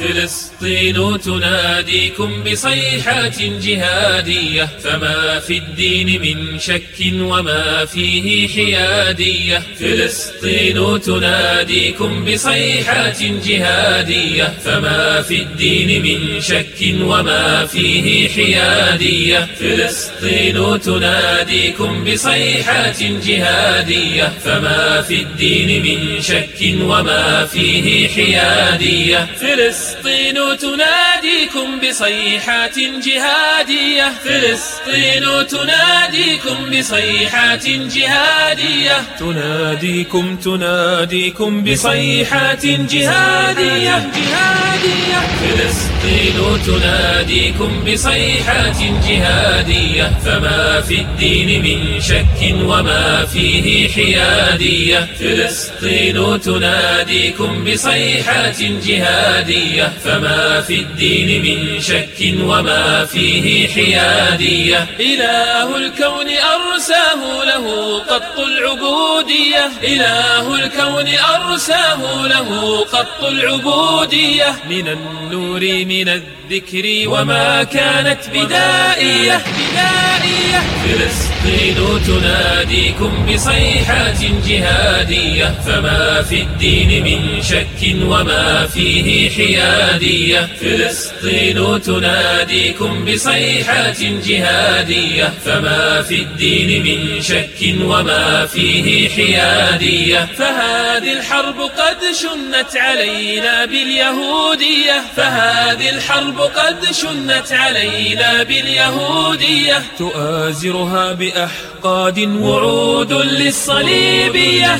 فلسطين تناديكم بصيحات جهادية، فما في الدين من شك وما فيه حيادية. فلسطين تناديكم بصيحات جهادية، فما في الدين من شك وما فيه حيادية. فلسطين تناديكم بصيحات جهادية، فما في الدين من شك وما فيه حيادية. فلسطين تناديكم بصيحات جهادية، فلسطين تناديكم بصيحات جهادية، تناديكم بصيحات جهادية. فلسطين تناديكم بصيحات جهادية، فما في الدين من شك وما فيه حيادية. فلسطين تناديكم بصيحات جهادية، فما في الدين من شك وما فيه حيادية. إله الكون أرساه له قط العبودية، إله الكون أرساه له قط العبودية. من النور من الذكر وما كانت بدائية. فلسطين تناديكم بصيحات جهادية، فما في الدين من شك وما فيه حيادية. فلسطين تناديكم بصيحات جهادية، فما في الدين من شك وما فيه حيادية. فهذه الحرب قد شنت علينا باليهودية، فهذه الحرب قد شنت علينا باليهودية. تؤازرها بأحقاد وعود للصليبية.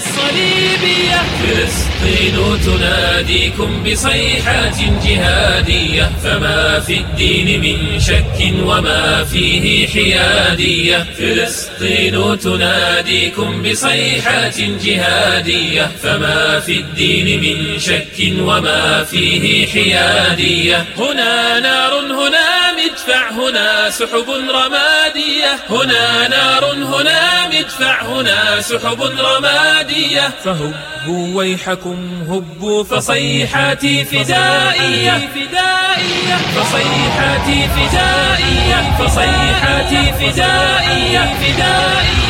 فلسطين تناديكم بصيحات جهادية، فما في الدين من شك وما فيه حيادية. فلسطين تناديكم بصيحات جهادية، فما في الدين من شك وما فيه حيادية. هنا نار هنا مدفع هنا سحب رمادية، هنا نار هنا مدفع هنا سحب رمادية. فهبوا ويحكم هبوا فصيحاتي فدائية. فصيحاتي فدائية. فصيحاتي فدائية.